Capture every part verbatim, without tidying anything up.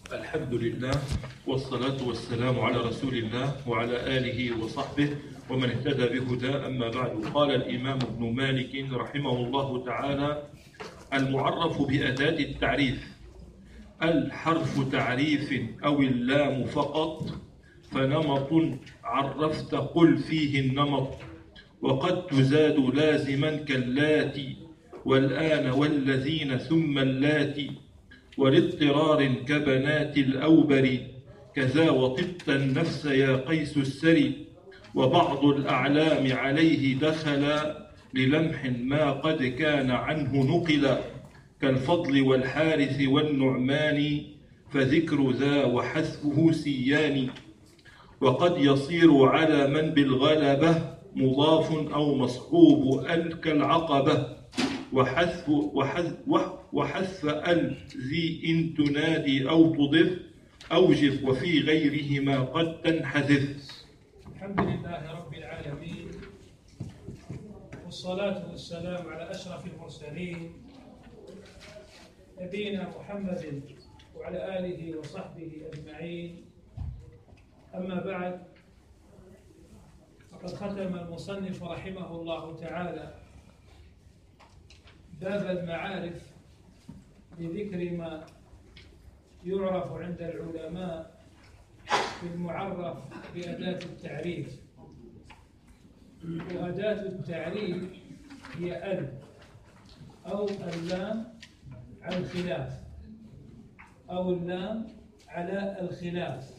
الحمد لله والصلاة والسلام على رسول الله وعلى آله وصحبه ومن اهتدى بهدى. أما بعد، قال الإمام ابن مالك رحمه الله تعالى: المعرف بأداة التعريف: الحرف تعريف أو اللام فقط، فنمط عرفت قل فيه النمط، وقد تزاد لازما كاللاتي والآن والذين ثم اللاتي، ولاضطرار كبنات الأوبر، كذا وطبت النفس يا قيس السري، وبعض الأعلام عليه دخلا للمح ما قد كان عنه نقلا، كالفضل والحارث والنعمان، فذكر ذا وحذفه سيان، وقد يصير على من بالغلبة مضاف أو مصحوب ال كالعقبة، وحذف وحذف وحذف ال ذي إن تنادي أو تضف أوجب، وفي غيرهما قد تنحذف. الحمد لله رب العالمين، والصلاة والسلام على أشرف المرسلين نبينا محمد وعلى آله وصحبه أجمعين. أما بعد، فقد ختم المصنف رحمه الله تعالى باب المعارف بذكر ما يعرف عند العلماء بالمعرف بأداة التعريف. وأداة التعريف هي ال أو اللام على الخلاف أو اللام على الخلاف.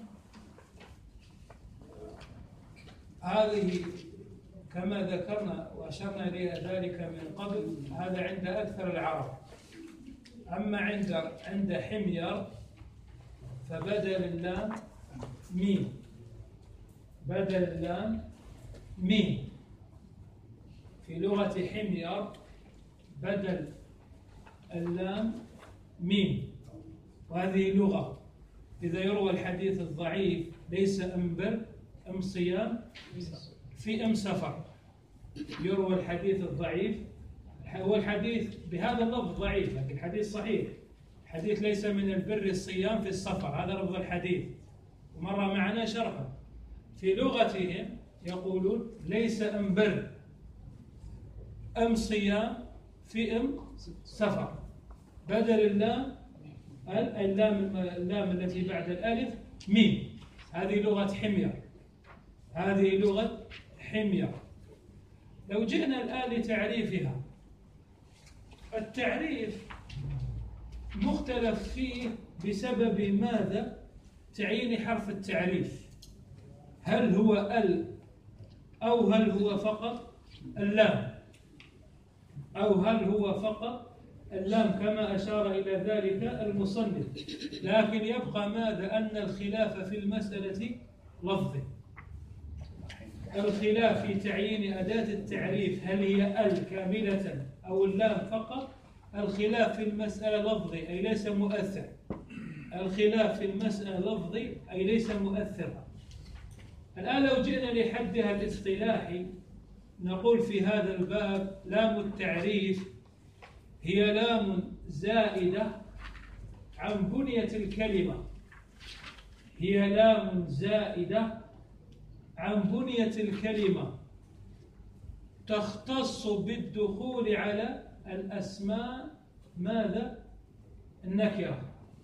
هذه كما ذكرنا وأشرنا إلى ذلك من قبل، هذا عند أكثر العرب. أما عند عند حمير فبدل اللام ميم، بدل اللام ميم. في لغة حمير بدل اللام ميم، وهذه لغة. إذا يروى الحديث الضعيف ليس أم بر أم صيام في أم سفر، يروى الحديث الضعيف، هو الحديث بهذا اللفظ ضعيف لكن الحديث صحيح. الحديث ليس من البر الصيام في السفر، هذا لفظ الحديث ومر معنا شرحه. في لغتهم يقولون ليس أم بر أم صيام في أم سفر، بدل اللام اللام اللام التي بعد الألف ميم. هذه لغة حمير، هذه لغة حمير. لو جئنا الآن لتعريفها، التعريف مختلف فيه بسبب ماذا؟ تعيين حرف التعريف، هل هو ال أو هل هو فقط اللام، أو هل هو فقط اللام كما أشار إلى ذلك المصنف. لكن يبقى ماذا؟ أن الخلاف في المسألة لفظي، الخلاف في تعيين أداة التعريف، هل هي ال كاملة أو اللام فقط. الخلاف في المسألة لفظي أي ليس مؤثر، الخلاف في المسألة لفظي أي ليس مؤثرا. الآن لو جئنا لحدها الاصطلاحي نقول في هذا الباب: لام التعريف هي لام زائدة عن بنية الكلمة، هي لام زائدة عن بنية الكلمة تختص بالدخول على الأسماء ماذا؟ النكرة.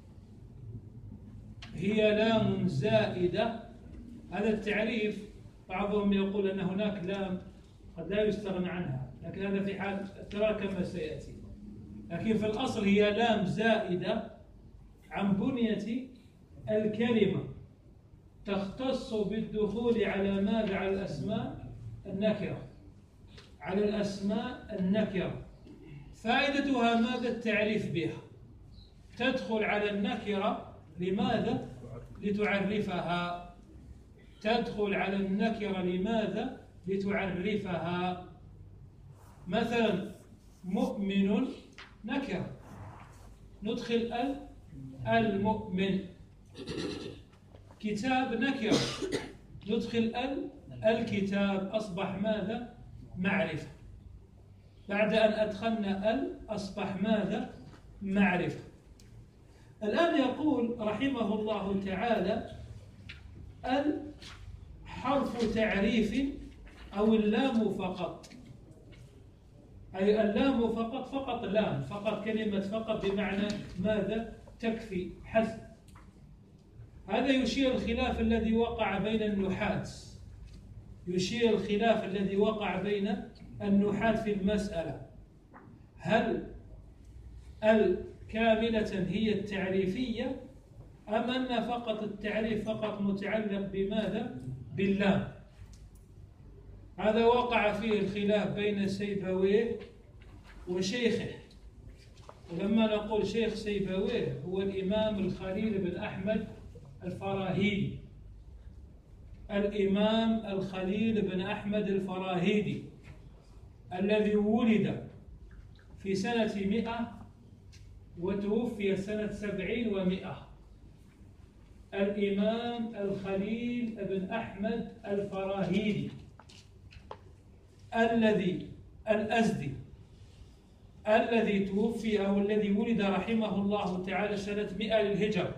هي لام زائدة. هذا التعريف بعضهم يقول أن هناك لام قد لا يستغنى عنها، لكن هذا في حال التراك كما سيأتي. لكن في الأصل هي لام زائدة عن بنية الكلمة تختص بالدخول على ماذا؟ على الأسماء النكرة، على الأسماء النكرة. فائدتها ماذا؟ التعريف بها، تدخل على النكرة لماذا؟ لتعرفها، تدخل على النكرة لماذا؟ لتعرفها. مثلا مؤمن نكرة، ندخل ال المؤمن. كتاب نكرة، ندخل ال الكتاب، أصبح ماذا؟ معرفة. بعد أن أدخلنا ال أصبح ماذا؟ معرفة. الآن يقول رحمه الله تعالى: ال حرف تعريف أو اللام فقط، أي اللام فقط، فقط لام، فقط كلمة فقط بمعنى ماذا؟ تكفي، حسب. هذا يشير الخلاف الذي وقع بين النحاة، يشير الخلاف الذي وقع بين النحاة في المسألة: هل الكاملة هي التعريفية أم أن فقط التعريف فقط متعلق بماذا؟ باللام. هذا وقع فيه الخلاف بين سيبويه وشيخه. ولما نقول شيخ سيبويه هو الإمام الخليل بن أحمد الفراهيدي، الإمام الخليل بن أحمد الفراهيدي الذي ولد في سنة مئة وتوفي سنة سبعين ومئة. الإمام الخليل بن أحمد الفراهيدي الذي الأزدي الذي توفي أو الذي ولد رحمه الله تعالى سنة مئة للهجرة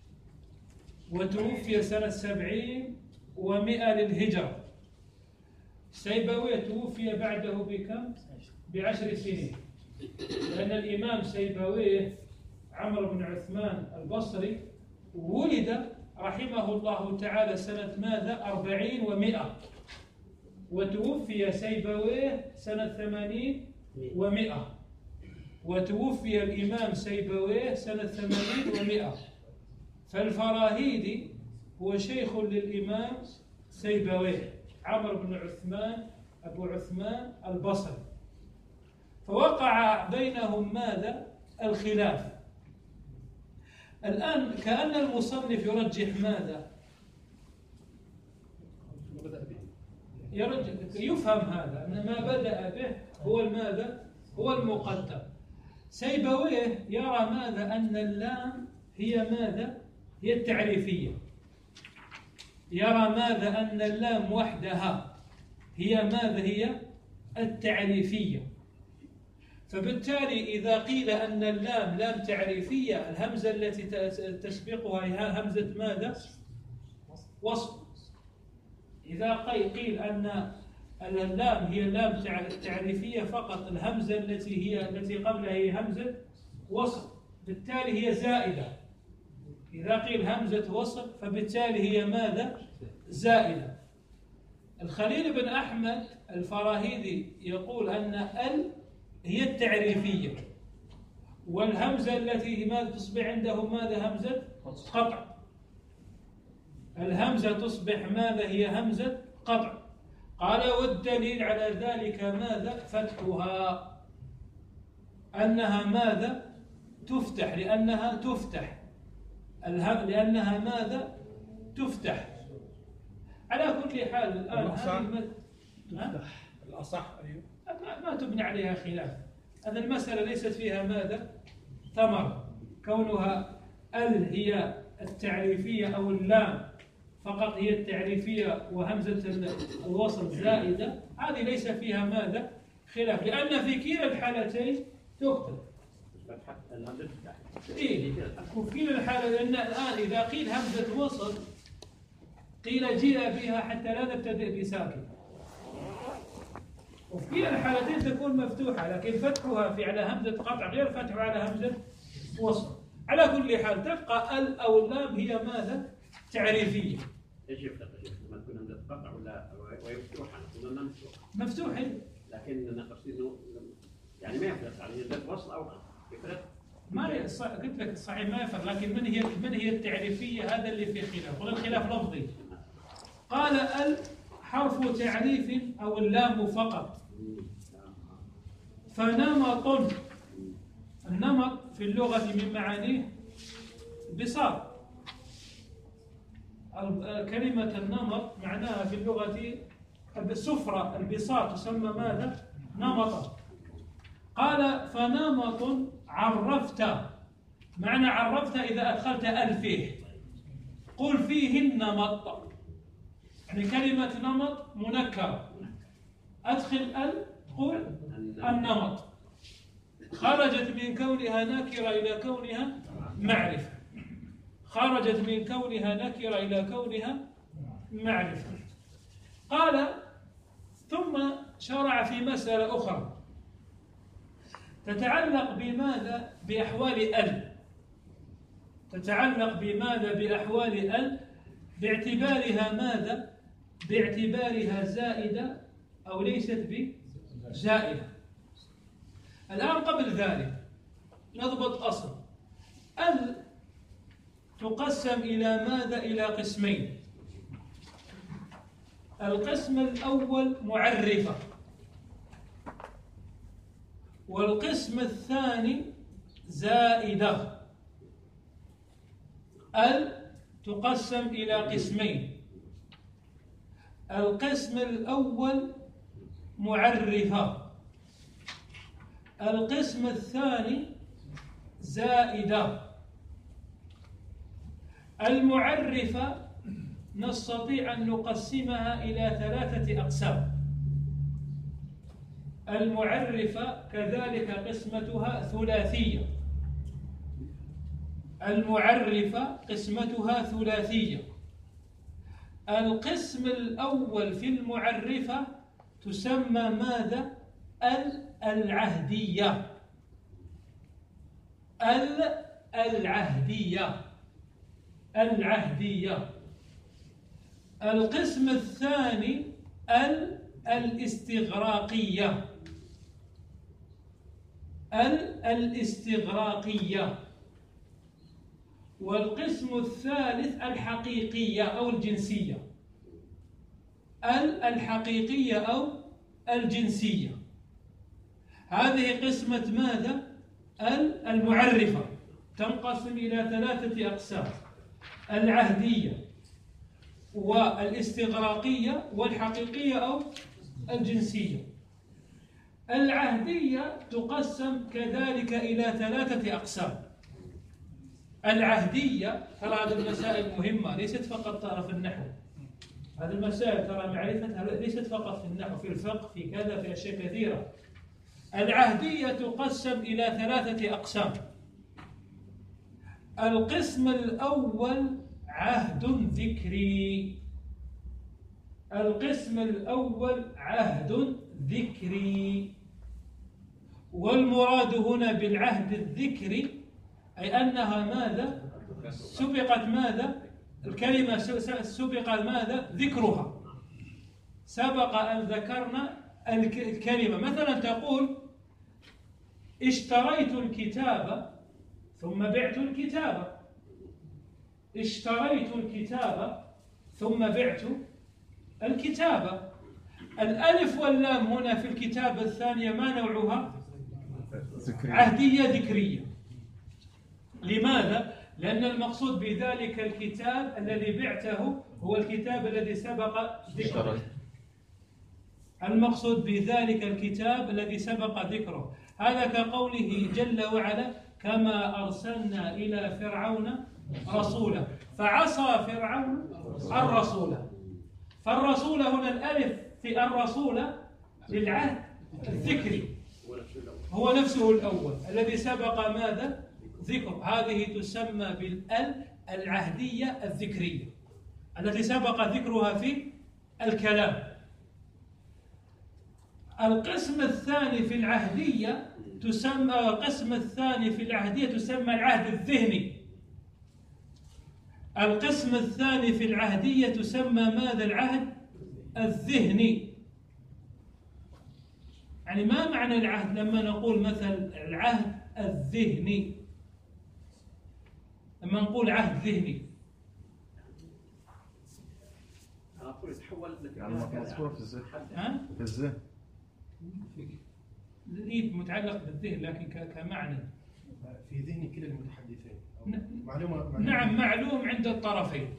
وتوفي سنة سبعين ومئة للهجرة. سيبويه توفي بعده بكم؟ بعشر سنين، لأن الإمام سيبويه عمرو بن عثمان البصري ولد رحمه الله تعالى سنة ماذا؟ أربعين ومئة، وتوفي سيبويه سنة ثمانين ومئة، وتوفي الإمام سيبويه سنة ثمانين ومئة. فالفراهيدي هو شيخ للإمام سيبويه عمرو بن عثمان أبو عثمان البصري. فوقع بينهم ماذا؟ الخلاف. الآن كأن المصنف يرجح ماذا؟ يرجح يفهم هذا أن ما بدأ به هو الماذا؟ هو المقدم. سيبويه يرى ماذا؟ أن اللام هي ماذا؟ هي التعريفية. يرى ماذا؟ أن اللام وحدها هي ماذا؟ هي التعريفية. فبالتالي إذا قيل أن اللام لام تعريفية، الهمزة التي تسبقها هي همزة ماذا؟ وصل. إذا قيل أن اللام هي لام تعريفية فقط، الهمزة التي هي التي قبلها هي همزة وصل، بالتالي هي زائدة. إذا قيل همزة وصل فبالتالي هي ماذا؟ زائدة. الخليل بن أحمد الفراهيدي يقول أن ال هي التعريفية، والهمزة التي ماذا تصبح عنده؟ ماذا؟ همزة قطع. الهمزة تصبح ماذا؟ هي همزة قطع. قال: والدليل على ذلك ماذا؟ فتحها، أنها ماذا؟ تفتح، لأنها تفتح الهم لأنها ماذا؟ تفتح. على كل حال الآن هذه المد... تفتح الأصح. أيوه، ما تبني عليها خلاف. أن المسألة ليست فيها ماذا؟ ثمر. كونها ال هي التعريفية أو اللام فقط هي التعريفية وهمزة الوصل زائدة، هذه ليس فيها ماذا؟ خلاف، لأن في كلا الحالتين تكتب. إيه، وفي كلا الحالة، لأن الآن إذا قيل همزة وصل قيل جيء بها حتى لا نبتدئ بساكن، وفي كلا الحالتين تكون مفتوحة، لكن فتحها في على همزة قطع غير فتحها على همزة وصل. على كل حال تبقى ال أو اللام هي ماذا؟ تعريفية. ايش يفرق لما تكون همزة قطع ولا ومفتوحة؟ نقول مفتوحة. مفتوحة. لكن أنا قصدي إنه يعني ما يفرق على همزة وصل أو يفرق. ما قلت لك الصحيح ما يفرق، لكن من هي من هي التعريفية؟ هذا اللي فيه خلاف، ولا الخلاف لفظي. قال ال حرف تعريف أو اللام فقط. فنمط، النمط في اللغة من معانيه بساط. كلمة النمط معناها في اللغة السفرة، البساط تسمى ماذا؟ نمطا. قال: فنمط عرفت، معنى عرفت إذا أدخلت ال فيه، قل فيه النمط، يعني كلمة نمط منكرة، أدخل ال قل النمط، خرجت من كونها نكرة إلى كونها معرفة، خرجت من كونها نكرة إلى كونها معرفة. قال ثم شرع في مسألة أخرى تتعلق بماذا؟ بأحوال ال تتعلق بماذا؟ بأحوال ال باعتبارها ماذا؟ باعتبارها زائدة أو ليست بزائدة. الآن قبل ذلك نضبط أصل ال تقسم إلى ماذا؟ إلى قسمين. القسم الأول معرفة، والقسم الثاني زائدة. ال تقسم إلى قسمين، القسم الأول معرفة، القسم الثاني زائدة. المعرفة نستطيع أن نقسمها إلى ثلاثة أقسام. المعرفة كذلك قسمتها ثلاثية. المعرفة قسمتها ثلاثية. القسم الأول في المعرفة تسمى ماذا؟ العهدية. العهدية العهدية. القسم الثاني الاستغراقية. الاستغراقية. والقسم الثالث الحقيقية أو الجنسية. الحقيقية أو الجنسية. هذه قسمة ماذا؟ المعرفة تنقسم إلى ثلاثة أقسام: العهدية والاستغراقية والحقيقية أو الجنسية. العهدية تقسم كذلك إلى ثلاثة أقسام. العهدية، ترى هذه المسائل مهمة ليست فقط ترى في النحو، هذه المسائل ترى معرفتها ليست فقط في النحو، في الفقه، في كذا، في أشياء كثيرة. العهدية تقسم إلى ثلاثة أقسام. القسم الأول عهد ذكري. القسم الأول عهد ذكري. والمراد هنا بالعهد الذكري أي أنها ماذا؟ سبقت ماذا؟ الكلمة سبق ماذا؟ ذكرها. سبق أن ذكرنا الكلمة. مثلا تقول اشتريت الكتاب ثم بعت الكتاب. اشتريت الكتاب ثم بعت الكتاب. الألف واللام هنا في الكتابة الثانية ما نوعها؟ عهدية ذكرية. لماذا؟ لأن المقصود بذلك الكتاب الذي بعته هو الكتاب الذي سبق ذكره. المقصود بذلك الكتاب الذي سبق ذكره. هذا كقوله جل وعلا: كما أرسلنا إلى فرعون رسولا فعصى فرعون الرسول. فالرسول هنا الألف في الرسول للعهد الذكري، هو نفسه الأول الذي سبق ماذا؟ ذكر. هذه تسمى بالال العهدية الذكرية التي سبق ذكرها في الكلام. القسم الثاني في العهدية تسمى القسم الثاني في العهدية تسمى العهد الذهني. القسم الثاني في العهدية تسمى ماذا؟ العهد الذهني. يعني ما معنى العهد لما نقول مثل العهد الذهني؟ لما نقول عهد ذهني يعني مذكورة في الذهن. في الذهن متعلق بالذهن لكن كمعنى في ذهن كلا المتحدثين. معلومة نعم معلوم عند الطرفين.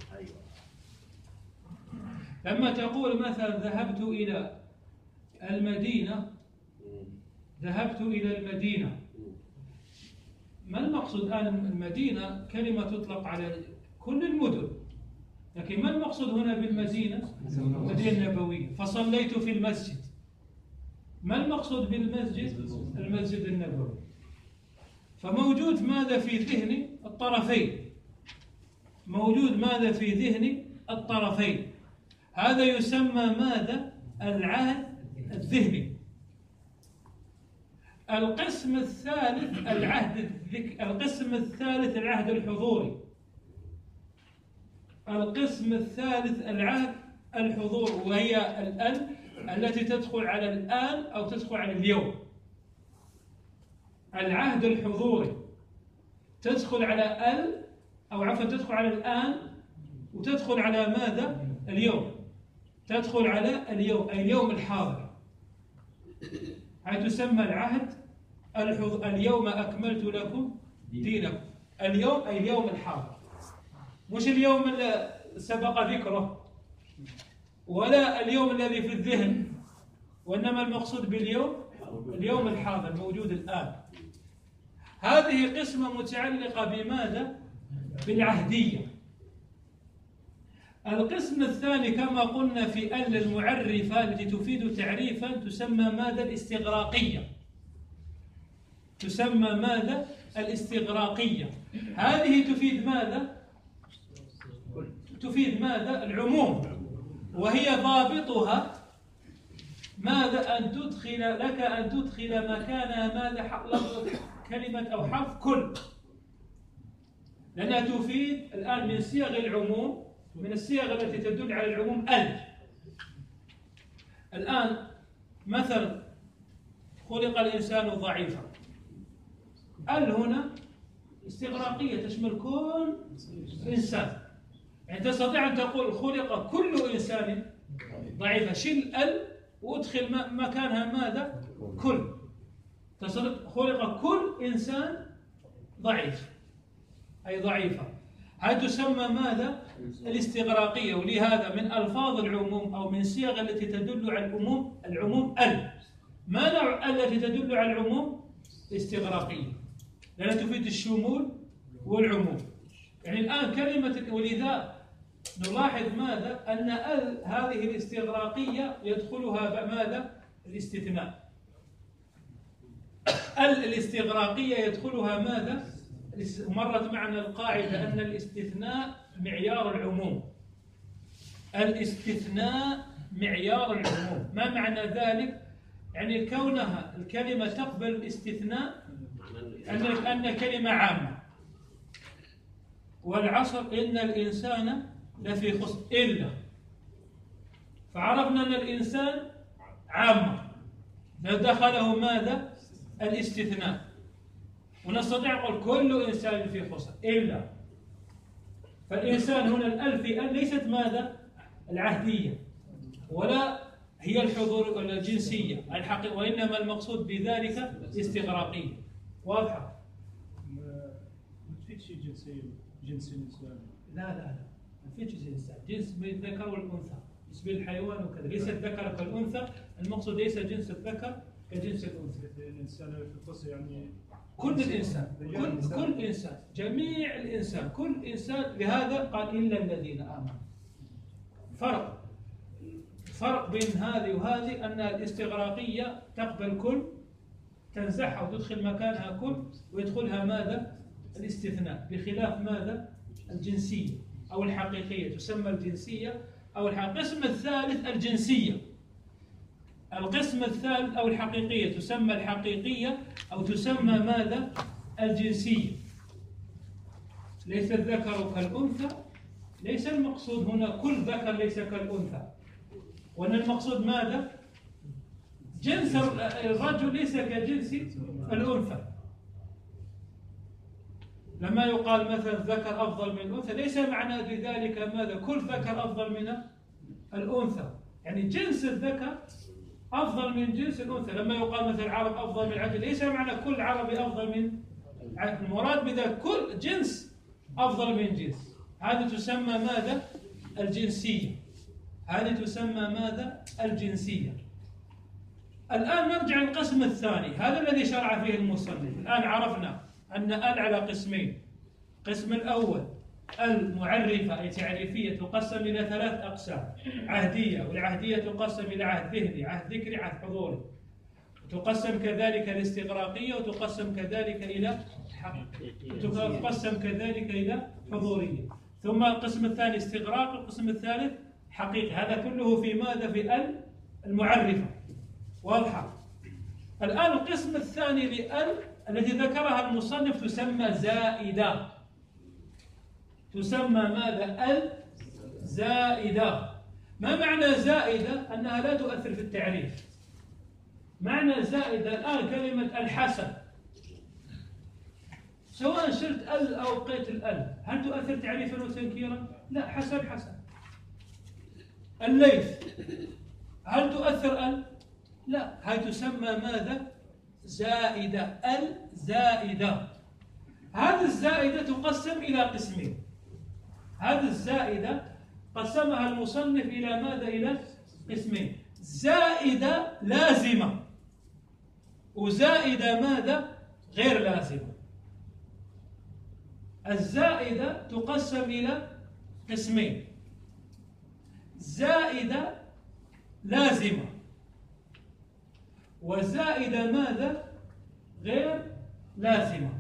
لما تقول مثلا ذهبت إلى المدينة ذهبت إلى المدينة، ما المقصود الآن؟ المدينة كلمة تطلق على كل المدن، لكن ما المقصود هنا بالمدينة؟ المدينة النبوية. فصليت في المسجد، ما المقصود بالمسجد؟ المسجد النبوي. فموجود ماذا في ذهن الطرفين، موجود ماذا في ذهن الطرفين، هذا يسمى ماذا؟ العهد الذهني. القسم الثالث العهد الذك... القسم الثالث العهد الحضوري. القسم الثالث العهد الحضور، وهي الأل التي تدخل على الآن أو تدخل على اليوم. العهد الحضوري تدخل على ال أو عفوا تدخل على الآن وتدخل على ماذا؟ اليوم. تدخل على اليوم أي اليوم الحاضر. هاي تسمى العهد الحض... اليوم أكملت لكم دينكم. اليوم أي اليوم الحاضر، مش اليوم اللي سبق ذكره ولا اليوم الذي في الذهن، وإنما المقصود باليوم اليوم الحاضر موجود الآن. هذه قسمة متعلقة بماذا؟ بالعهدية. القسم الثاني كما قلنا في ال المعرفة التي تفيد تعريفا تسمى ماذا؟ الاستغراقية. تسمى ماذا؟ الاستغراقية. هذه تفيد ماذا؟ تفيد ماذا؟ العموم، وهي ضابطها ماذا؟ أن تدخل لك أن تدخل مكانها ماذا؟ لفظ كلمة أو حرف كل، لأنها تفيد الآن من صيغ العموم، من الصيغ التي تدل على العموم ال. الآن مثلا خلق الإنسان ضعيفا، ال هنا استغراقية تشمل كل إنسان، يعني تستطيع أن تقول خلق كل إنسان ضعيفا، شيل ال وادخل مكانها ماذا؟ كل. خلق كل إنسان ضعيف أي ضعيفة. هذه تسمى ماذا؟ الاستغراقية. ولهذا من ألفاظ العموم أو من صيغ التي تدل على العموم العموم ال. ما نوع التي تدل على العموم؟ استغراقية، لأنها تفيد الشمول والعموم. يعني الآن كلمة، ولذا نلاحظ ماذا؟ أن ال هذه الاستغراقية يدخلها ماذا؟ الاستثناء. ال الاستغراقية يدخلها ماذا؟ مرت معنا القاعدة أن الاستثناء معيار العموم. الاستثناء معيار العموم. ما معنى ذلك؟ يعني كونها الكلمة تقبل الاستثناء أن أن الكلمة عامة. والعصر إن الإنسان لفي خسر إلا، فعرفنا أن الإنسان عامة دخله ماذا؟ الاستثناء، ونستطيع نقول كل إنسان في خسر إلا. فالإنسان هنا الأل في أل ليست ماذا؟ العهدية، ولا هي الحضور ولا الجنسية الحقيقة، وإنما المقصود بذلك استغراقية. واضحة؟ ما تفيدش جنسية جنس الإنسان. لا لا لا ما تفيدش جنس الإنسان، جنس بالذكر والأنثى، جنس بالحيوان وكذا، ليس الذكر كالأنثى. المقصود ليس جنس الذكر كجنس الأنثى. الإنسان في القصة يعني كل الإنسان، كل كل إنسان، جميع الإنسان، كل إنسان. لهذا قال إلا الذين آمنوا. فرق فرق بين هذه وهذه أن الاستغراقية تقبل كل، تنزعها وتدخل مكانها كل، ويدخلها ماذا؟ الاستثناء، بخلاف ماذا؟ الجنسية أو الحقيقية، تسمى الجنسية أو الحقيقية. القسم الثالث الجنسية. القسم الثالث أو الحقيقية تسمى الحقيقية أو تسمى ماذا؟ الجنسية. ليس الذكر كالأنثى، ليس المقصود هنا كل ذكر ليس كالأنثى، وأن المقصود ماذا؟ جنس الرجل ليس كجنس الأنثى. لما يقال مثلا ذكر أفضل من الأنثى ليس معنى بذلك ماذا؟ كل ذكر أفضل من الأنثى، يعني جنس الذكر أفضل من جنس الأنثى. لما يقال مثلا العرب أفضل من العجم ليس معنى كل عربي أفضل من العجم، المراد بذلك كل جنس أفضل من جنس. هذه تسمى ماذا؟ الجنسية. هذه تسمى ماذا؟ الجنسية. الآن نرجع للقسم الثاني، هذا الذي شرع فيه المصنف. الآن عرفنا أن ال على قسمين. القسم الأول المعرفة أي تعريفية تقسم إلى ثلاث أقسام: عهدية، والعهدية تقسم إلى عهد ذهني، عهد ذكري، عهد حضوري. وتقسم كذلك الاستغراقية، وتقسم كذلك إلى تقسم كذلك إلى حضورية. ثم القسم الثاني استغراق، القسم الثالث حقيقي. هذا كله في ماذا؟ في ال المعرفة. واضحة. الآن القسم الثاني لأل التي ذكرها المصنف تسمى زائدة. تسمى ماذا؟ ال زائدة. ما معنى زائدة؟ أنها لا تؤثر في التعريف. معنى زائدة الآن كلمة الحسن، سواء شلت ال أو بقيت الال، هل تؤثر تعريفا وتنكيرا؟ لا، حسن حسن. الليث هل تؤثر ال؟ لا، هل تسمى ماذا؟ زائدة. ال زائدة. هذه الزائدة تقسم إلى قسمين. هذه الزائدة قسمها المصنف إلى ماذا؟ إلى قسمين: زائدة لازمة، وزائدة ماذا؟ غير لازمة. الزائدة تقسم إلى قسمين: زائدة لازمة، وزائدة ماذا؟ غير لازمة.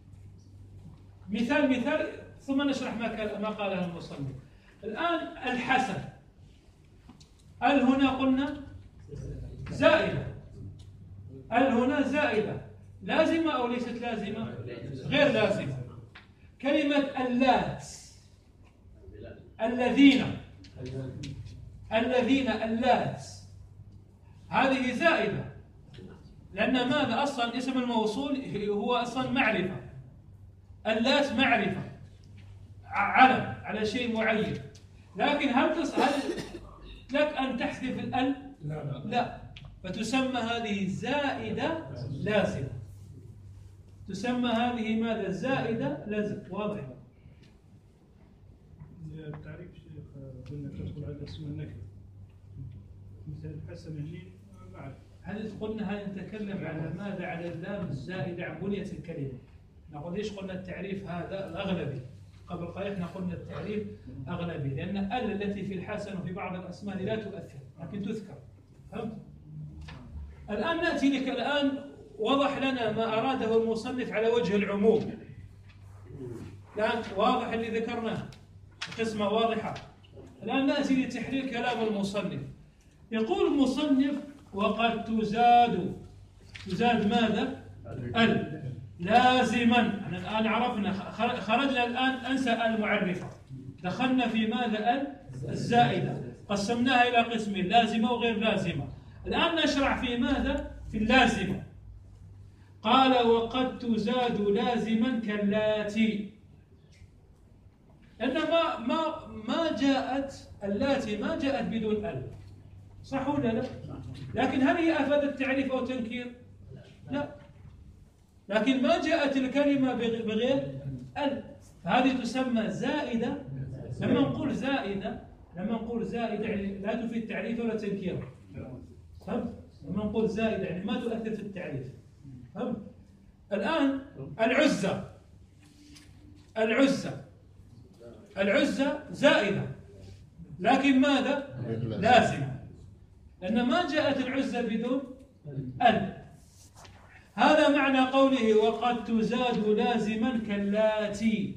مثال مثال ثم نشرح ما ما قاله المصنف. الآن الحسن، ال هنا قلنا زائدة، ال هنا زائدة لازمة أو ليست لازمة؟ غير لازمة. كلمة اللات، الذين، الذين اللات، هذه زائدة، لأن ماذا؟ أصلا اسم الموصول هو أصلا معرفة. اللات معرفة، علم على شيء معين. لكن هل هل لك أن تحذف الأل؟ لا, لا. لا. فتسمى هذه زائدة لازمة. تسمى هذه ماذا؟ زائدة لازمة. واضح؟ التعريف شيخ قلنا تدخل على اسم النكرة مثل الحسن هنين معرفة. هل قلنا هل نتكلم على ماذا؟ على اللام الزائدة عن بنية الكلمة. نقول ليش قلنا التعريف هذا الأغلبي؟ قبل قليل احنا قلنا التعريف أغلبي، لأن ال التي في الحسن وفي بعض الأسماء لا تؤثر لكن تذكر. فهمت؟ الآن نأتي لك، الآن وضح لنا ما أراده المصنف على وجه العموم. الآن واضح اللي ذكرناه، قسمة واضحة. الآن نأتي لتحليل كلام المصنف. يقول المصنف: وقد تزاد، تزاد ماذا؟ ال لازما. الآن عرفنا، خرجنا الآن أنسى المعرفة، دخلنا في ماذا؟ ال الزائدة، قسمناها إلى قسمين: لازمة وغير لازمة. الآن نشرع في ماذا؟ في اللازمة. قال: وقد تزاد لازما كاللاتي. لأن ما ما ما جاءت اللاتي ما جاءت بدون ال، صح ولا لا؟ لكن هل هي أفادت تعريف أو تنكير؟ لا. لكن ما جاءت الكلمة بغير ال، فهذه تسمى زائدة. لما نقول زائدة، لما نقول زائدة يعني لا تفيد تعريف ولا تنكير. فهمت؟ لما نقول زائدة يعني ما تؤثر في التعريف. فهمت؟ الآن العزة، العزة العزة زائدة لكن ماذا؟ لازمة، لأن ما جاءت العزة بدون ال. هذا معنى قوله: وقد تزاد لازما كاللاتي.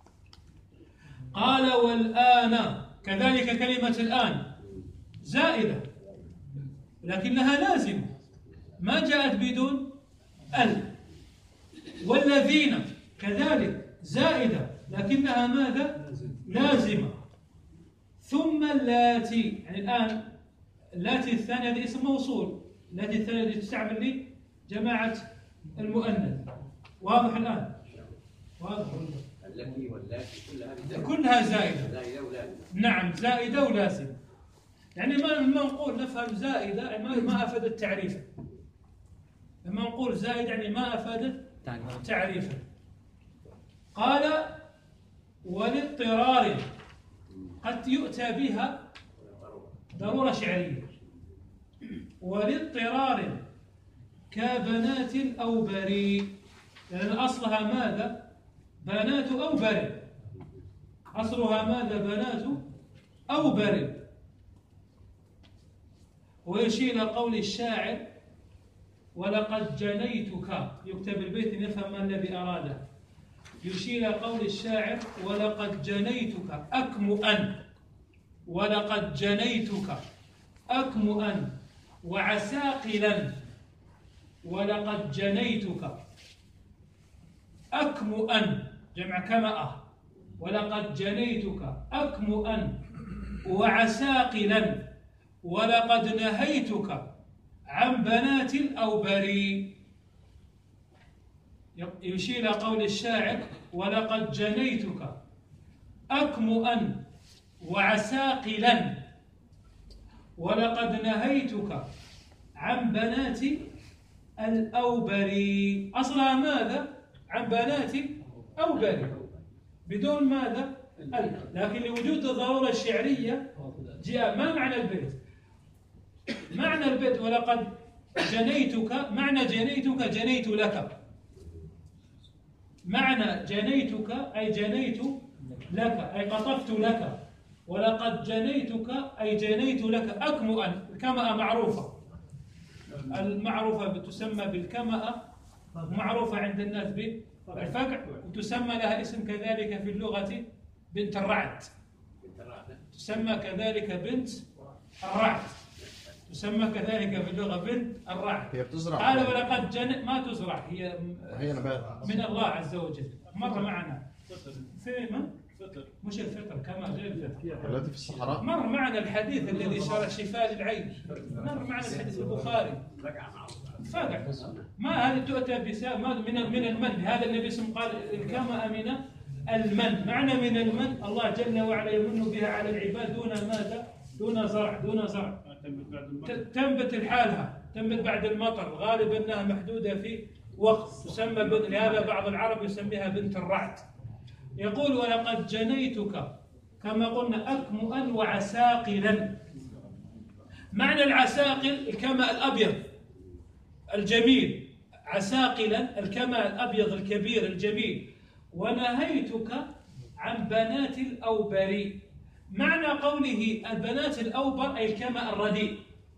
قال: والآن، كذلك كلمة الآن زائدة لكنها لازمة، ما جاءت بدون ال. والذين كذلك زائدة لكنها ماذا؟ لازمة. ثم اللاتي، يعني الآن اللاتي الثانية هذه اسم موصول، اللاتي الثانية التي تستعمل لي جماعة المؤنث. واضح الآن؟ واضح. التي واللاتي كلها كلها زائدة. زائدة ولازمة. نعم، زائدة ولازمة. يعني ما لما نقول نفهم زائدة يعني ما أفادت تعريفا. لما نقول زائدة يعني ما أفادت تعريفا. قال: ولاضطرار قد يؤتى بها ضرورة شعرية. ولاضطرار كبنات أو بريء، لأن أصلها ماذا؟ بنات أو بريء. أصلها ماذا؟ بنات أو بريء. ويشير إلى قول الشاعر: ولقد جنيتك، يكتب البيت نفهم ما الذي أراده. يشير إلى قول الشاعر ولقد جنيتك أكمؤا، ولقد جنيتك أكمؤا وعساقلا، ولقد جنيتك أكمؤا جمع كمأة، ولقد جنيتك أكمؤا وعساقلا، ولقد نهيتك عن بنات الأوبري. يشير إلى قول الشاعر ولقد جنيتك أكمؤا وعساقلا، ولقد نهيتك عن بنات الأوبري. أصلها ماذا؟ عن بنات أوبري بدون ماذا؟ ال. لكن لوجود الضرورة الشعرية جاء. ما معنى البيت؟ معنى البيت ولقد جنيتك، معنى جنيتك جنيت لك، معنى جنيتك أي جنيت لك أي قطفت لك، ولقد جنيتك أي جنيت لك أكمؤا. الكمأة معروفة، المعروفة تسمى بالكمأة، معروفة عند الناس بالفقع، وتسمى لها اسم كذلك في اللغة بنت الرعد، تسمى كذلك بنت الرعد، تسمى كذلك في اللغة بنت الرعد. هي بتزرع؟ قال ولقد جن ما تزرع، هي هي نبات من الله عز وجل. مر معنا في من؟ مش الفطر كما غير الفطر التي في الصحراء. مر معنا الحديث الذي شرح شفاء للعين، مر معنا الحديث البخاري. فقع ما هذه تؤتى بسبب من من المن. هذا النبي اسم قال الكمأ من المن. معنى من المن الله جل وعلا يمن بها على العباد دون ماذا؟ دون زرع، دون زرع تنبت لحالها، تنبت بعد المطر، غالبا انها محدوده في وقت، تسمى لهذا بعض العرب يسميها بنت الرعد. يقول ولقد جنيتك كما قلنا أكمؤا وعساقلا. معنى العساقل الكمأ الأبيض الجميل، عساقلا الكمأ الأبيض الكبير الجميل. ونهيتك عن بنات الأوبري. معنى قوله البنات الأوبر أي الكمأ الرديء.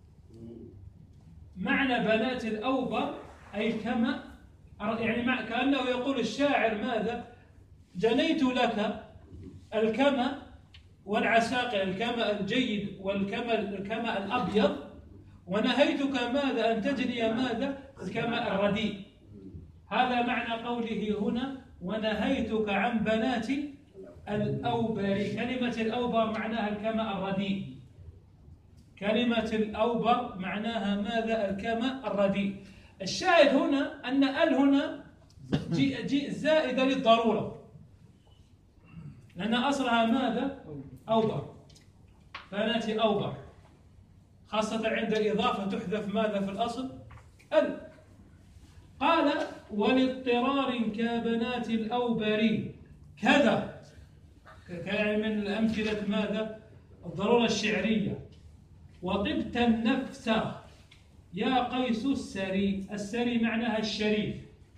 معنى بنات الأوبر أي الكمأ، يعني كأنه يقول الشاعر ماذا؟ جنيت لك الكمأ والعساقل، الكمأ الجيد والكمأ الكمأ الأبيض، ونهيتك ماذا؟ أن تجني ماذا؟ الكمأ الرديء. هذا معنى قوله هنا ونهيتك عن بنات الأوبر. كلمة الأوبر معناها الكمأ الرديء، كلمة الأوبر معناها ماذا؟ الكمأ الرديء. الشاهد هنا أن ال هنا جي جي زائدة للضرورة، لأن أصلها ماذا؟ أوبر، بنات أوبر، خاصة عند الإضافة تحذف ماذا في الأصل؟ ال. قال ولاضطرار كبنات الأوبري كذا، يعني من الأمثلة ماذا؟ الضرورة الشعرية. وطبت النفس يا قيس السري. السري معناها الشريف.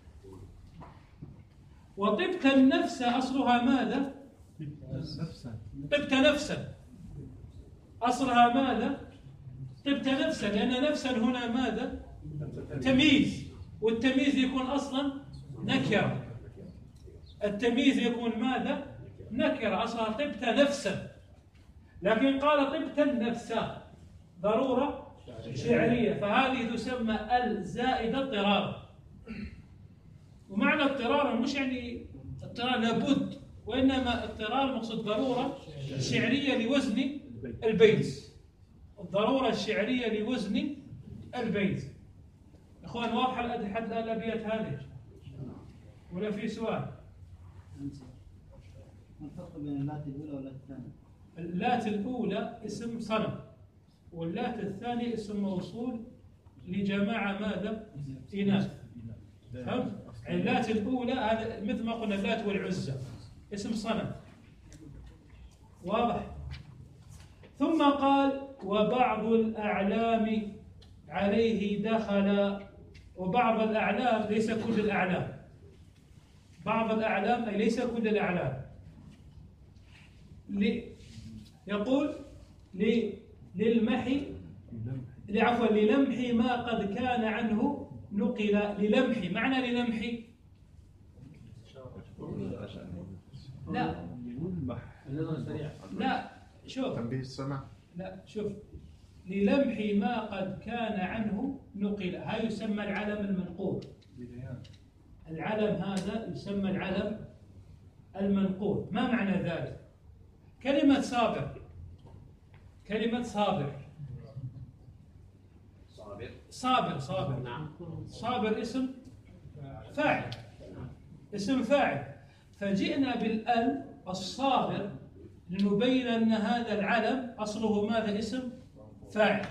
وطبت النفس أصلها ماذا؟ طبت نفسا، أصلها ماذا؟ طبت نفسا، لأن نفسا هنا ماذا؟ تمييز، والتمييز يكون أصلا نكرة. التمييز يكون ماذا؟ نكرة، أصلها طبت نفسا. لكن قال طبت النفس ضرورة شعرية، فهذه تسمى الزائدة اضطرارا. ومعنى اضطرارا مش يعني اضطرار لابد، وإنما اضطرار مقصود ضرورة شعرية لوزن البيت، الضرورة الشعرية لوزن البيت. إخوان واضحة حد الأبيات هذه ولا في سؤال؟ ما الفرق بين اللات الأولى واللات الثانية؟ اللات الأولى اسم صنم، واللات الثانية اسم موصول لجماعة ماذا؟ إناث. فهمت؟ اللات الأولى هذا مثل ما قلنا اللات والعزى اسم صنم، واضح؟ ثم قال وبعض الأعلام عليه دخل. وبعض الأعلام ليس كل الأعلام، بعض الأعلام أي ليس كل الأعلام. يقول للمحي عفوا للمح ما قد كان عنه نقل. للمح معنى للمح لا النظر السريع. لا شوف تنبيه السمع. لا شوف للمح ما قد كان عنه نقل، هذا يسمى العلم المنقول. العلم هذا يسمى العلم المنقول. ما معنى ذلك؟ كلمة صابر، كلمة صابر صابر صابر صابر نعم. صابر اسم فاعل، اسم فاعل. فجئنا بالال الصابر لنبين أن هذا العلم أصله ماذا؟ اسم فاعل.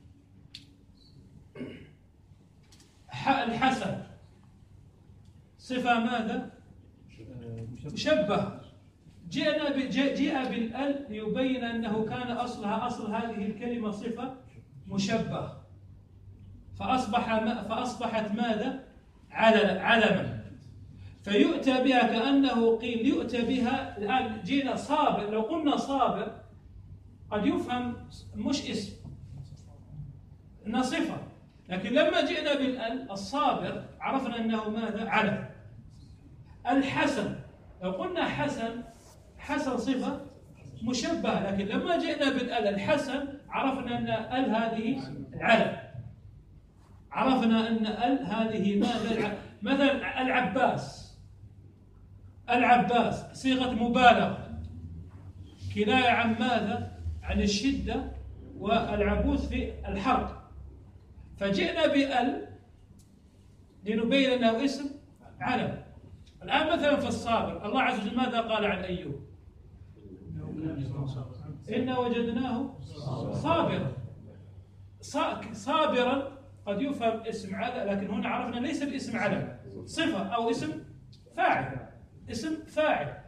الحسن صفة ماذا؟ مشبه. جئنا جاء بالال ليبين أنه كان أصلها أصل هذه الكلمة صفة مشبه، فأصبح فأصبحت ماذا؟ علما. فيؤتى بها كأنه قيل يؤتى بها. الآن جينا صابر، لو قلنا صابر قد يفهم مش اسم إنها صفة، لكن لما جئنا بالال الصابر عرفنا أنه ماذا؟ علم. الحسن لو قلنا حسن، حسن صفة مشبهة، لكن لما جئنا بالال الحسن عرفنا أن ال هذه العلم، عرفنا أن ال هذه ماذا؟ مثلا العباس، العباس صيغة مبالغة كناية عن ماذا؟ عن الشدة والعبوس في الحرق. فجئنا بال لنبين أنه اسم علم. الآن مثلا في الصابر الله عز وجل ماذا قال عن أيوب؟ إنا وجدناه صابرا. صابرا قد يفهم اسم علم، لكن هنا عرفنا ليس باسم علم، صفة أو اسم فاعل، اسم فاعل.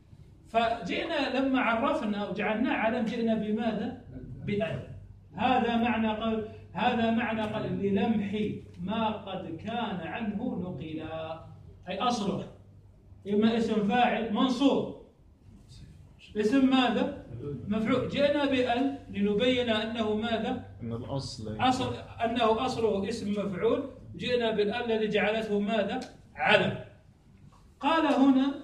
فجئنا لما عرفنا وجعلناه علم جئنا بماذا؟ بأل. هذا معنى قول هذا معنى قول للمح ما قد كان عنه نقلا، أي أصله إما اسم فاعل منصوب، اسم ماذا؟ مفعول. جئنا بأل لنبين أنه ماذا؟ أن الأصل أصل أنه أصله اسم مفعول. جئنا بالأل الذي جعلته ماذا؟ علم. قال هنا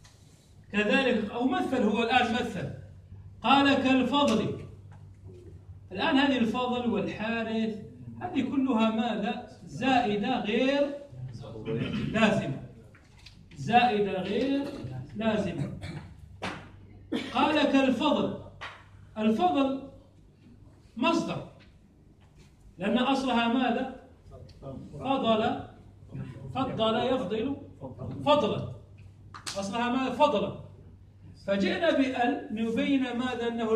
كذلك أو مثل، هو الآن مثل قال كالفضل. الآن هذه الفضل والحارث هذه كلها ماذا؟ زائدة غير لازمة، زائدة غير لازمة. قال كالفضل، الفضل مصدر لأن أصلها ماذا؟ فضل، فضل يفضل فضلا، أصلها ماذا؟ فضلا. فجئنا بأل لنبين ماذا؟ أنه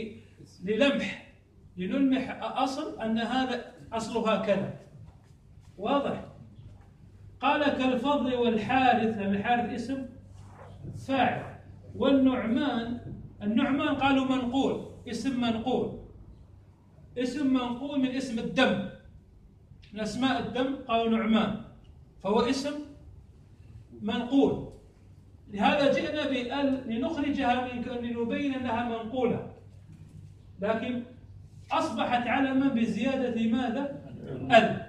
للمح، لنلمح أصل أن هذا أصلها كذا، واضح؟ قال كالفضل والحارث، لأن الحارث اسم فاعل. والنعمان، النعمان قالوا منقول، اسم منقول، اسم منقول من اسم الدم، من أسماء الدم قالوا نعمان، فهو اسم منقول. لهذا جئنا بأل لنخرجها من لنبين أنها منقولة، لكن أصبحت علما بزيادة ماذا؟ أل.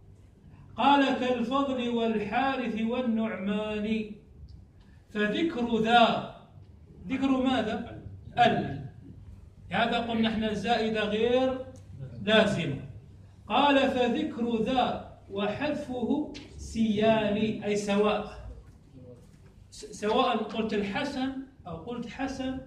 قال كالفضل والحارث والنعمان. فذكر ذا، ذكر ماذا؟ ال. هذا قلنا احنا الزائدة غير لازمة. قال فذكر ذا وحذفه سيان، أي سواء، سواء قلت الحسن أو قلت حسن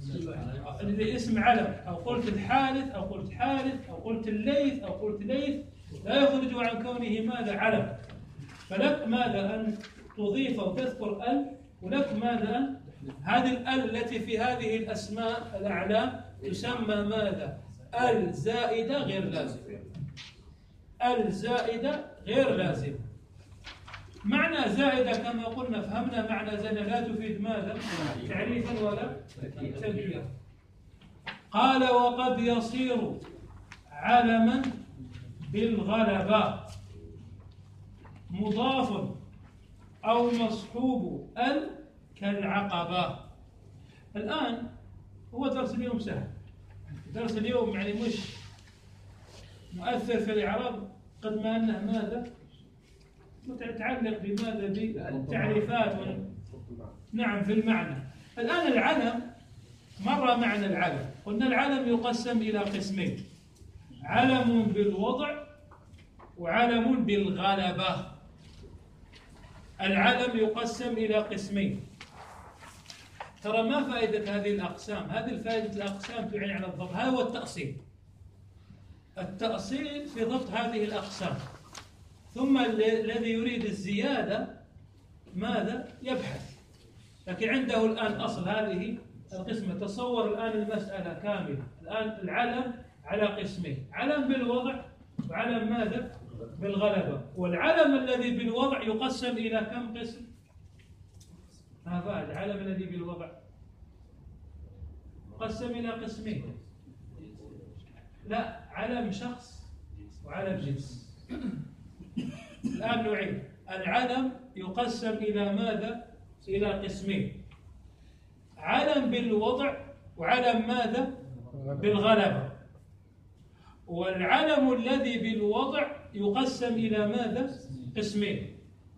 الاسم علم، أو قلت الحارث أو قلت حارث، أو قلت الليث أو قلت ليث، لا يخرج عن كونه ماذا؟ علم. فلك ماذا أن تضيف وتذكر ال، ولك ماذا أن هذه ال التي في هذه الأسماء الأعلام تسمى ماذا؟ ال زائدة غير لازم، ال زائدة غير لازم. معنى زائدة كما قلنا فهمنا معنى زائدة لا تفيد ماذا؟ تعريفا ولا تنكيرا. قال وقد يصير علما بالغلبة مضاف أو مصحوب ال كالعقبة. الآن هو درس اليوم سهل، درس اليوم يعني مش مؤثر في الإعراب قد ما أنه ماذا؟ متعلق بماذا؟ بالتعريفات. نعم في المعنى. الآن العلم مر معنا العلم، قلنا العلم يقسم إلى قسمين: علم بالوضع وعلم بالغلبة. العلم يقسم إلى قسمين. ترى ما فائدة هذه الأقسام؟ هذه الفائدة الأقسام تعني على الضبط. هذا هو التأصيل. التأصيل في ضبط هذه الأقسام. ثم الذي يريد الزيادة ماذا؟ يبحث. لكن عنده الآن أصل هذه القسمة. تصور الآن المسألة كاملة. الآن العلم على قسمين: علم بالوضع وعلم ماذا؟ بالغلبة. والعلم الذي بالوضع يقسم إلى كم قسم؟ هذا العلم الذي بالوضع يقسم إلى قسمين. لا، علم شخص وعلم جنس. الآن نعيد: العلم يقسم إلى ماذا؟ إلى قسمين: علم بالوضع وعلم ماذا؟ بالغلبة. والعلم الذي بالوضع يقسم إلى ماذا؟ قسمين: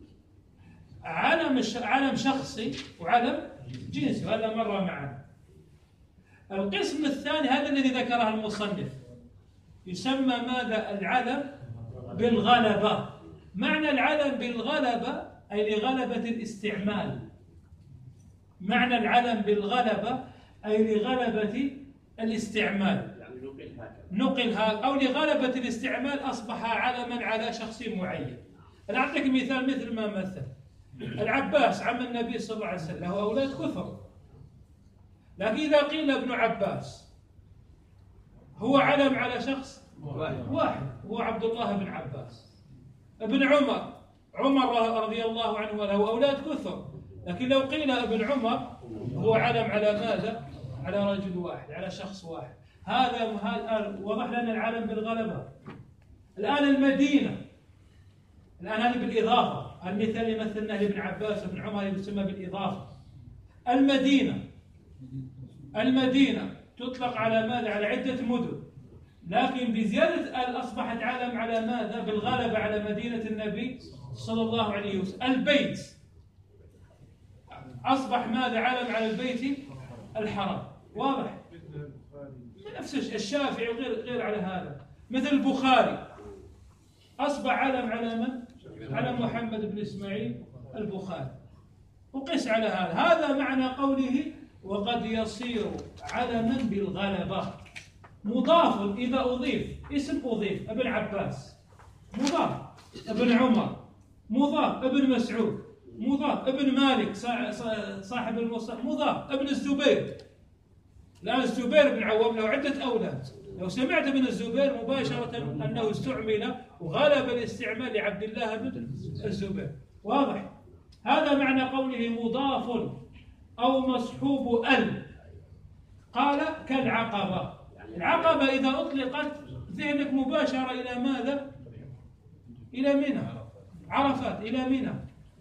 علم علم شخصي وعلم جنسي، وهذا مر معنا. القسم الثاني هذا الذي ذكره المصنف يسمى ماذا؟ العلم بالغلبة. معنى العلم بالغلبة أي لغلبة الاستعمال. معنى العلم بالغلبة أي لغلبة الاستعمال. نقل هذا أو لغلبة الاستعمال أصبح علما على شخص معين. أنا أعطيك مثال مثل ما مثل العباس عم النبي صلى الله عليه وسلم له أولاد كثر، لكن إذا قيل ابن عباس هو علم على شخص واحد هو عبد الله بن عباس. ابن عمر عمر رضي الله عنه له أولاد كثر، لكن لو قيل ابن عمر هو علم على ماذا؟ على رجل واحد، على شخص واحد. هذا الآن وضح لنا العلم بالغلبة. الآن المدينة، الآن هذه بالإضافة. المثال اللي مثلناه لابن عباس وابن عمر يسمى بالإضافة. المدينة المدينة تطلق على ماذا؟ على عدة مدن، لكن بزيادة أصبحت علم على ماذا؟ بالغلبة على مدينة النبي صلى الله عليه وسلم. البيت أصبح ماذا؟ علم على البيت الحرام. واضح؟ نفس الشافعي وغير غير على هذا. مثل البخاري أصبح علم على من؟ على محمد بن إسماعيل البخاري. وقس على هذا. هذا معنى قوله وقد يصير علما بالغلبة. مضاف إذا أضيف، اسم أضيف: ابن عباس مضاف، ابن عمر مضاف، ابن مسعود مضاف، ابن مالك صاحب المصحف مضاف، ابن الزبير. الآن الزبير بن عوام له عدة أولاد، لو سمعت ابن الزبير مباشرة أنه استعمل وغلب الاستعمال لعبد الله بن الزبير. واضح؟ هذا معنى قوله مضاف أو مصحوب ال. قال كالعقبة. العقبة إذا أطلقت ذهنك مباشرة إلى ماذا؟ إلى منى، عرفات، إلى منى.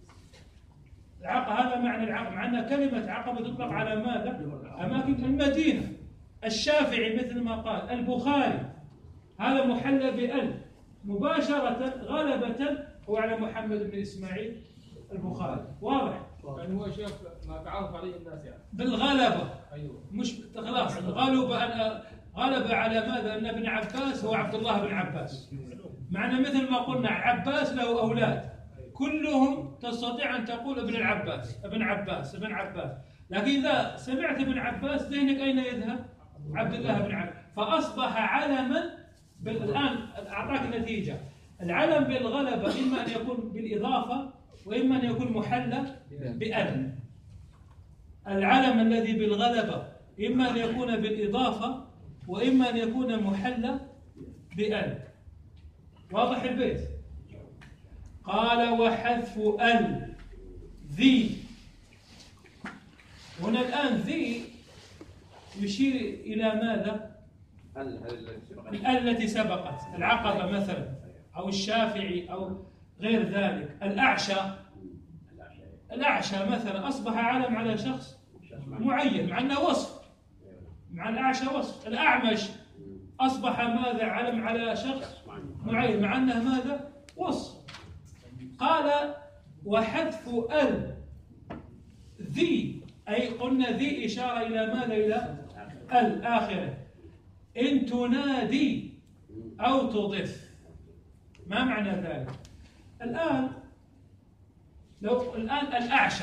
العقبة هذا معنى العقبة، مع أن كلمة عقبة تطلق على ماذا؟ أماكن المدينة. الشافعي مثل ما قال، البخاري هذا محلى بأل مباشرة غلبة هو على محمد بن إسماعيل البخاري. واضح؟ يعني هو شاف ما تعرف عليه الناس يعني بالغلبة. ايوه مش خلاص غلب أن غلب على ماذا؟ أن ابن عباس هو عبد الله بن عباس. معنى مثل ما قلنا عباس له أولاد كلهم تستطيع أن تقول ابن العباس ابن عباس ابن عباس، لكن إذا سمعت ابن عباس ذهنك أين يذهب؟ عبد الله بن عباس. فأصبح علما. الآن أعطاك نتيجة. العلم بالغلبة إما أن يكون بالإضافة وإما أن يكون محلى بأل. العلم الذي بالغلبة إما أن يكون بالإضافة وإما أن يكون محلى بأل. واضح البيت؟ قال وحذف ال ذي. هنا الآن ذي يشير إلى ماذا؟ ال التي سبقت، العقبة مثلا أو الشافعي أو غير ذلك. الأعشى الأعشى مثلا أصبح علم على شخص معين مع أنه وصف، مع الأعشى وصف. الأعمش أصبح ماذا؟ علم على شخص معين مع أنه ماذا؟ وصف. قال وحذف ال ذي أي قلنا ذي إشارة إلى ماذا؟ إلى الآخرة. إن تنادي أو تضف، ما معنى ذلك؟ الآن لو الآن الأعشى،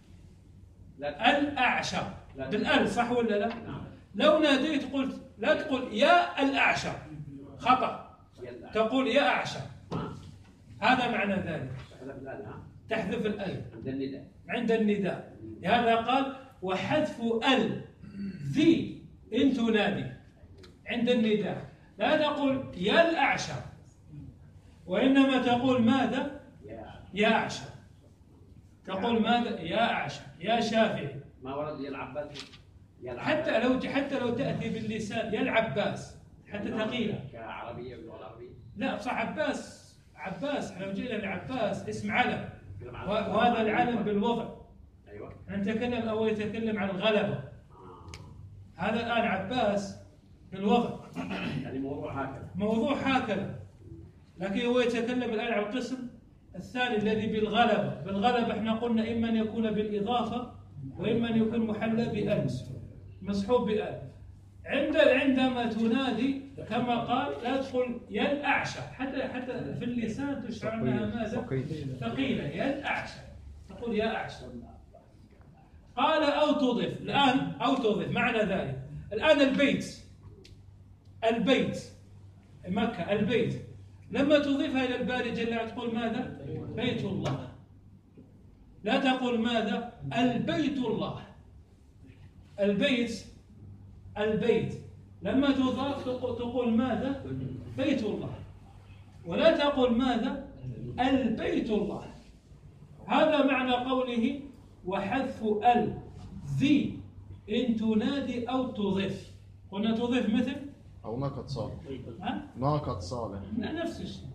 الأعشى بالأل صح ولا لا؟ لو ناديت قلت لا تقول يا الأعشى، خطأ، تقول يا أعشى، هذا معنى ذلك. تحذف الأل عند النداء، عند النداء. لهذا قال وحذف ال ذي إن تنادي عند النداء، لا تقول يا الأعشى، وإنما تقول ماذا؟ يا أعشى. تقول ماذا؟ يا أعشى، يا شافعي. ما ورد يا العباس؟ حتى لو حتى لو تأتي باللسان يا العباس حتى ثقيلة كعربية باللغة العربية. لا صح، عباس عباس لو جينا لعباس اسم علم، وهذا العلم بالوضع. أيوة. نتكلم أو يتكلم عن الغلبة. هذا الآن عباس بالوضع، يعني موضوع هكذا. موضوع هكذا، لكن هو يتكلم الآن عن القسم الثاني الذي بالغلبة. بالغلبة احنا قلنا إما أن يكون بالإضافة وإما أن يكون محلى بأل، مصحوب بأل. عند عندما تنادي كما قال لا تقول يا الأعشى، حتى حتى في اللسان تشعر أنها ماذا؟ ثقيلة. يا الأعشى، تقول يا أعشى. قال أو تضف، الآن أو تضف معنى ذلك. الآن البيت، البيت مكة، البيت لما تضيفها إلى الباري جل وعلا تقول ماذا؟ بيت الله، لا تقول ماذا؟ البيت الله. البيت، البيت لما تضاف تقول ماذا؟ بيت الله، ولا تقول ماذا؟ البيت الله. هذا معنى قوله وحذف ال ذي إن تنادي أو تضيف. قلنا تضيف مثل أو ناقة صالح. ها؟ ناقة صالح نفس الشيء.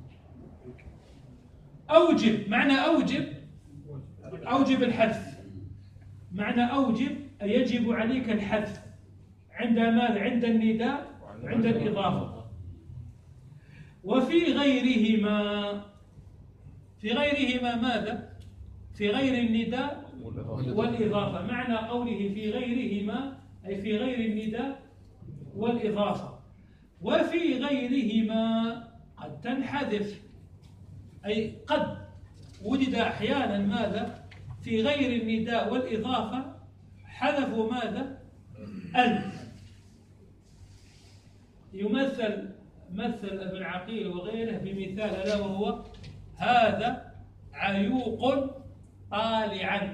أوجب، معنى أوجب أوجب الحذف، معنى أوجب أي يجب عليك الحذف عند ماذا؟ عند النداء وعند الإضافة. وفي غيرهما، في غيرهما ماذا؟ في غير النداء والإضافة. معنى قوله في غيرهما أي في غير النداء والإضافة. وفي غيرهما قد تنحذف، أي قد وجد أحيانا ماذا؟ في غير النداء والإضافة حذفوا ماذا؟ ال. يمثل مثل ابن عقيل وغيره بمثال ألا وهو هذا عيوق طالعا،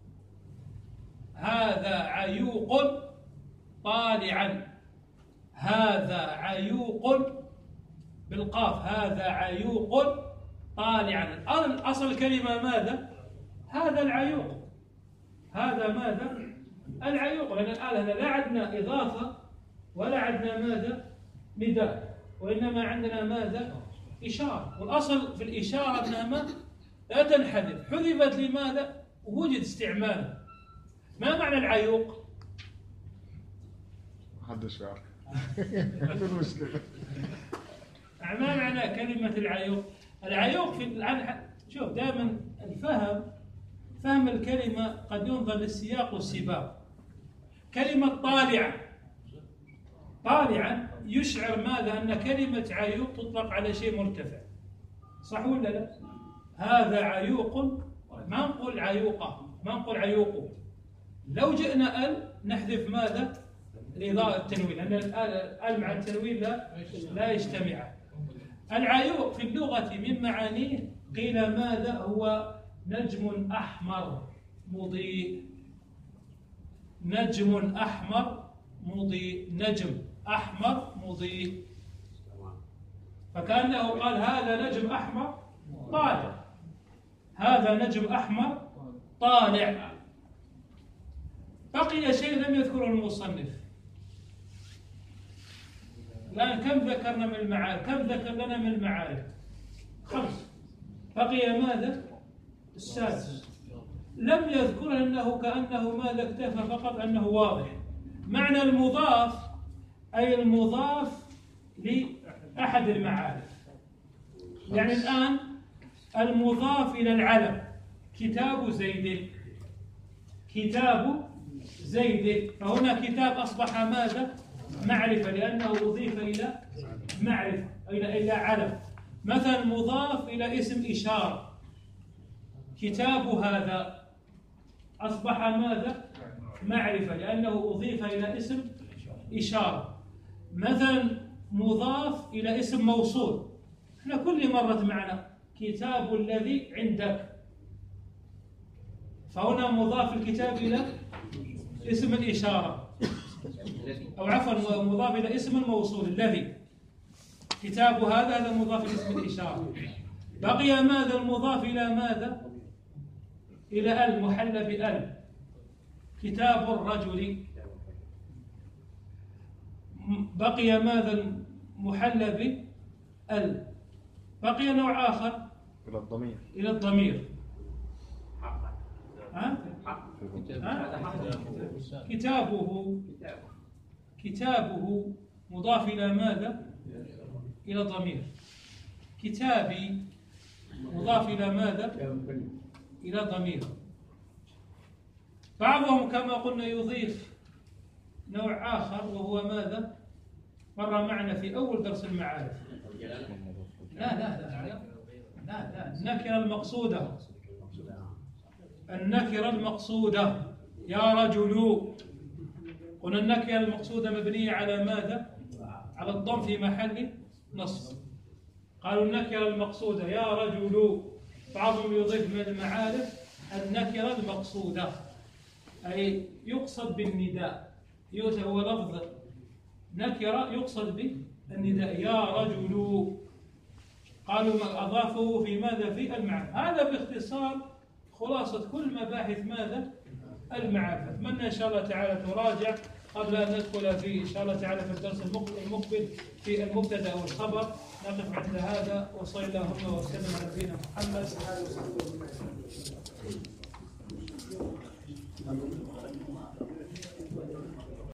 هذا عيوق طالعا، هذا عيوق بالقاف، هذا عيوق طالعا. أصل الكلمة ماذا؟ هذا العيوق، هذا ماذا؟ العيوق. لأن الآن لا عندنا إضافة ولا عندنا ماذا؟ نداء، وإنما عندنا ماذا؟ إشارة. والأصل في الإشارة أنها لا تنحذف، حذفت لماذا؟ وجد استعمالها. ما معنى العيوق؟ محدش يعرف. هذه المشكلة. ما معنى كلمة العيوق؟ العيوق في الآن شوف دائما الفهم، فهم الكلمة قد ينظر للسياق والسباق. كلمة طالعة، طالعا يشعر ماذا؟ أن كلمة عيوق تطلق على شيء مرتفع، صح ولا لا؟ هذا عيوق، ما نقول عيوقة، ما نقول عيوق. لو جئنا ال نحذف ماذا؟ الإضاءة التنوين، لأن ال مع التنوين لا لا يجتمعان. العيوق في اللغة من معانيه قيل ماذا؟ هو نجم أحمر مضيء، نجم أحمر مضيء، نجم أحمر مضيء. فكأنه قال هذا نجم أحمر طالع، هذا نجم أحمر طالع. بقي شيء لم يذكره المصنف. الآن كم ذكرنا من المعارف؟ كم ذكر لنا من المعارف؟ خمس. بقي ماذا؟ السادس. لم يذكر أنه كأنه ماذا اكتفى فقط أنه واضح. معنى المضاف أي المضاف لأحد المعارف. يعني الآن المضاف إلى العلم كتاب زيد، كتاب زيد، فهنا كتاب أصبح ماذا؟ معرفة، لأنه أضيف إلى معرفة، إلى إلى علم. مثلا مضاف إلى اسم إشارة، كتاب هذا أصبح ماذا؟ معرفة، لأنه أضيف إلى اسم إشارة. مثلا مضاف إلى اسم موصول، احنا كل مرة معنا كتاب الذي عندك، فهنا مضاف الكتاب إلى اسم الإشارة، أو عفوا مضاف إلى اسم الموصول الذي، كتاب هذا هذا مضاف إلى اسم الإشارة. بقي ماذا؟ المضاف إلى ماذا؟ إلى ال، محل بال، كتاب الرجل. بقي ماذا؟ محل بال. بقي نوع آخر إلى الضمير. إلى الضمير. ها؟ ها؟ كتابه، كتابه مضاف إلى ماذا؟ إلى الضمير. كتابي مضاف إلى ماذا؟ إلى ضمير. بعضهم كما قلنا يضيف نوع آخر، وهو ماذا؟ مر معنا في أول درس المعارف. لا لا لا لا لا لا النكرة المقصودة، النكرة المقصودة يا رجل. قلنا النكرة المقصودة مبنية على ماذا؟ على الضم في محل نصب. قالوا النكرة المقصودة يا رجل. بعضهم يضيف من المعارف النكرة المقصودة، أي يقصد بالنداء، هو لفظ نكرة يقصد بالنداء يا رجل. قالوا أضافه في ماذا؟ في المعرفة. هذا باختصار خلاصة كل مباحث ماذا؟ المعرفة. أتمنى إن شاء الله تعالى تراجع قبل أن ندخل في إن شاء الله تعالى في الدرس المقبل في المبتدأ والخبر. نقف عند هذا، وصلى اللهم وسلم على نبينا محمد وعلى آله وصحبه أجمعين.